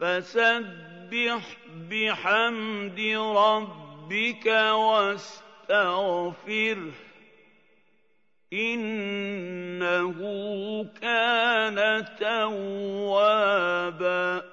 فَسَبِّحْ بِحَمْدِ رَبِّكَ وَاسْتَغْفِرْهُ ۚ إِنَّهُ كَانَ تَوَّابًا